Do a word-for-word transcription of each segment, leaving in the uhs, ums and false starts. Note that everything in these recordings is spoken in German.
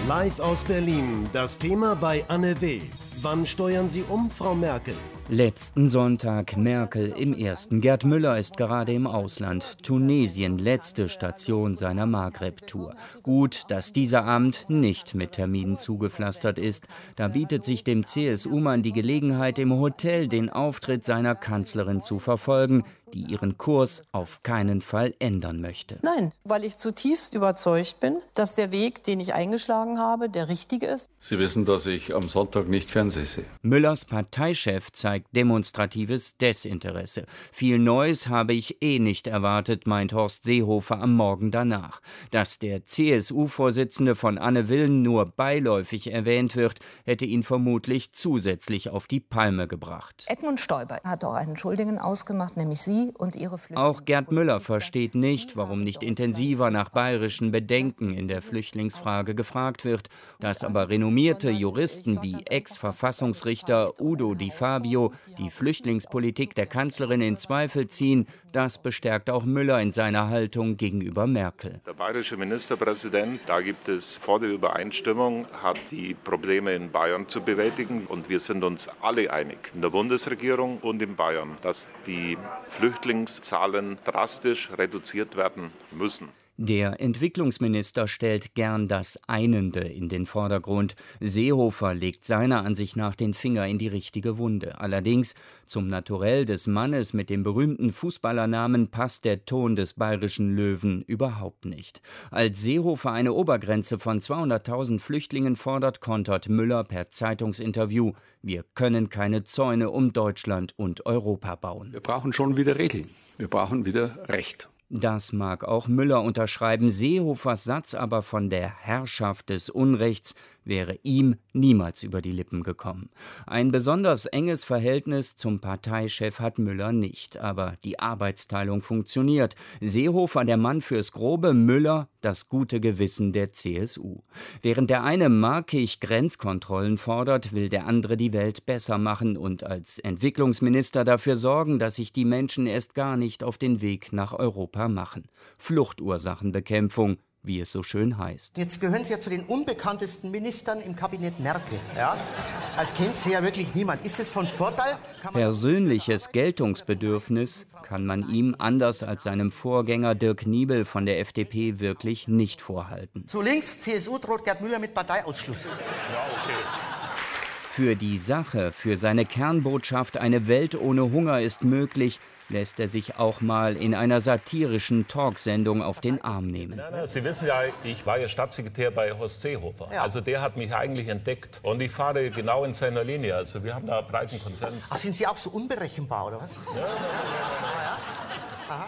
Live aus Berlin, das Thema bei Anne Will. Wann steuern Sie um, Frau Merkel? Letzten Sonntag Merkel im ersten. Gerd Müller ist gerade im Ausland. Tunesien, letzte Station seiner Maghreb-Tour. Gut, dass dieser Abend nicht mit Terminen zugepflastert ist. Da bietet sich dem C S U-Mann die Gelegenheit, im Hotel den Auftritt seiner Kanzlerin zu verfolgen, die ihren Kurs auf keinen Fall ändern möchte. Nein, weil ich zutiefst überzeugt bin, dass der Weg, den ich eingeschlagen habe, der richtige ist. Sie wissen, dass ich am Sonntag nicht Fernsehen sehe. Müllers Parteichef zeigt demonstratives Desinteresse. Viel Neues habe ich eh nicht erwartet, meint Horst Seehofer am Morgen danach. Dass der C S U-Vorsitzende von Anne Will nur beiläufig erwähnt wird, hätte ihn vermutlich zusätzlich auf die Palme gebracht. Edmund Stoiber hat auch einen Schuldigen ausgemacht, nämlich Sie und Ihre Flüchtlinge. Auch Gerd Müller versteht nicht, warum nicht intensiver nach bayerischen Bedenken in der Flüchtlingsfrage gefragt wird. Dass aber renommierte Juristen wie Ex-Verfassungsrichter Udo Di Fabio die Flüchtlingspolitik der Kanzlerin in Zweifel ziehen, das bestärkt auch Müller in seiner Haltung gegenüber Merkel. Der bayerische Ministerpräsident, da gibt es volle Übereinstimmung, hat die Probleme in Bayern zu bewältigen. Und wir sind uns alle einig, in der Bundesregierung und in Bayern, dass die Flüchtlingszahlen drastisch reduziert werden müssen. Der Entwicklungsminister stellt gern das Einende in den Vordergrund. Seehofer legt seiner Ansicht nach den Finger in die richtige Wunde. Allerdings zum Naturell des Mannes mit dem berühmten Fußballernamen passt der Ton des bayerischen Löwen überhaupt nicht. Als Seehofer eine Obergrenze von zweihunderttausend Flüchtlingen fordert, kontert Müller per Zeitungsinterview: Wir können keine Zäune um Deutschland und Europa bauen. Wir brauchen schon wieder Regeln. Wir brauchen wieder Recht. Das mag auch Müller unterschreiben. Seehofers Satz aber von der Herrschaft des Unrechts wäre ihm niemals über die Lippen gekommen. Ein besonders enges Verhältnis zum Parteichef hat Müller nicht, aber die Arbeitsteilung funktioniert. Seehofer der Mann fürs Grobe, Müller das gute Gewissen der C S U. Während der eine markig Grenzkontrollen fordert, will der andere die Welt besser machen und als Entwicklungsminister dafür sorgen, dass sich die Menschen erst gar nicht auf den Weg nach Europa machen. Fluchtursachenbekämpfung, wie es so schön heißt. Jetzt gehören Sie ja zu den unbekanntesten Ministern im Kabinett Merkel. Ja? Als kennt Sie ja wirklich niemand. Ist es von Vorteil? Persönliches Geltungsbedürfnis kann man ihm, anders als seinem Vorgänger Dirk Niebel von der F D P, wirklich nicht vorhalten. Zu links, C S U droht Gerd Müller mit Parteiausschluss. Ja, okay. Für die Sache, für seine Kernbotschaft „Eine Welt ohne Hunger ist möglich“, lässt er sich auch mal in einer satirischen Talksendung auf den Arm nehmen. Nein, nein, Sie wissen ja, ich war ja Staatssekretär bei Horst Seehofer. Ja. Also der hat mich eigentlich entdeckt und ich fahre genau in seiner Linie. Also wir haben da einen breiten Konsens. Ach, sind Sie auch so unberechenbar, oder was? Ja, ja, ja, ja. Aha.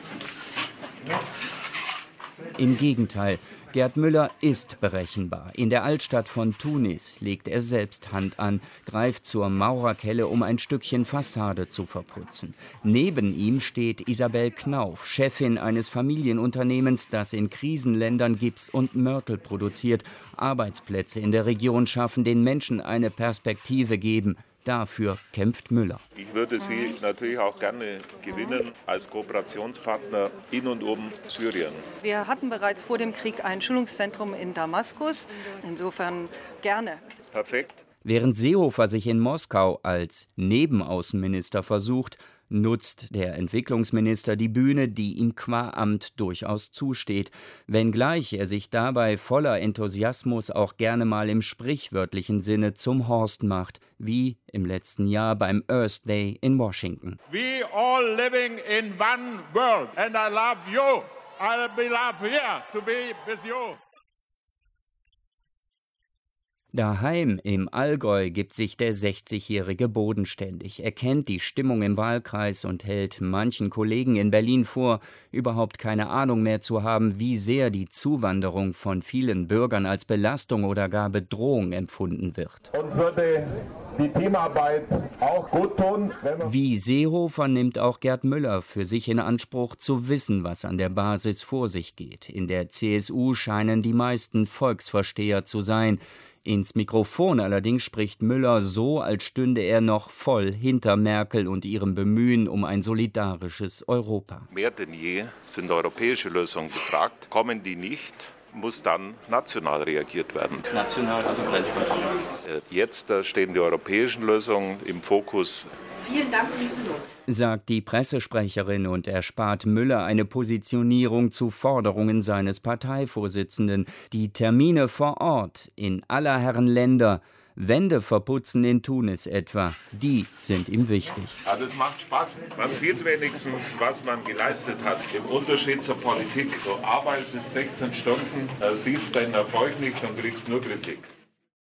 Im Gegenteil, Gerd Müller ist berechenbar. In der Altstadt von Tunis legt er selbst Hand an, greift zur Maurerkelle, um ein Stückchen Fassade zu verputzen. Neben ihm steht Isabel Knauf, Chefin eines Familienunternehmens, das in Krisenländern Gips und Mörtel produziert, Arbeitsplätze in der Region schaffen, den Menschen eine Perspektive geben. Dafür kämpft Müller. Ich würde Sie natürlich auch gerne gewinnen als Kooperationspartner in und um Syrien. Wir hatten bereits vor dem Krieg ein Schulungszentrum in Damaskus. Insofern gerne. Perfekt. Während Seehofer sich in Moskau als Nebenaußenminister versucht, nutzt der Entwicklungsminister die Bühne, die ihm qua Amt durchaus zusteht, wenngleich er sich dabei voller Enthusiasmus auch gerne mal im sprichwörtlichen Sinne zum Horst macht, wie im letzten Jahr beim Earth Day in Washington. We all living in one world and I love you. I'll be love here to be with you. Daheim im Allgäu gibt sich der sechzigjährige bodenständig. Er kennt die Stimmung im Wahlkreis und hält manchen Kollegen in Berlin vor, überhaupt keine Ahnung mehr zu haben, wie sehr die Zuwanderung von vielen Bürgern als Belastung oder gar Bedrohung empfunden wird. Uns würde die Teamarbeit auch gut tun. Wenn Wie Seehofer nimmt auch Gerd Müller für sich in Anspruch, zu wissen, was an der Basis vor sich geht. In der C S U scheinen die meisten Volksversteher zu sein. Ins Mikrofon allerdings spricht Müller so, als stünde er noch voll hinter Merkel und ihrem Bemühen um ein solidarisches Europa. Mehr denn je sind europäische Lösungen gefragt. Kommen die nicht, muss dann national reagiert werden. National, also Grenzkontrolle. Jetzt stehen die europäischen Lösungen im Fokus. Vielen Dank, wir müssen los, sagt die Pressesprecherin und erspart Müller eine Positionierung zu Forderungen seines Parteivorsitzenden. Die Termine vor Ort in aller Herren Länder, Wände verputzen in Tunis etwa, die sind ihm wichtig. Ja, das macht Spaß. Man sieht wenigstens, was man geleistet hat. Im Unterschied zur Politik. Du arbeitest sechzehn Stunden, siehst deinen Erfolg nicht und kriegst nur Kritik.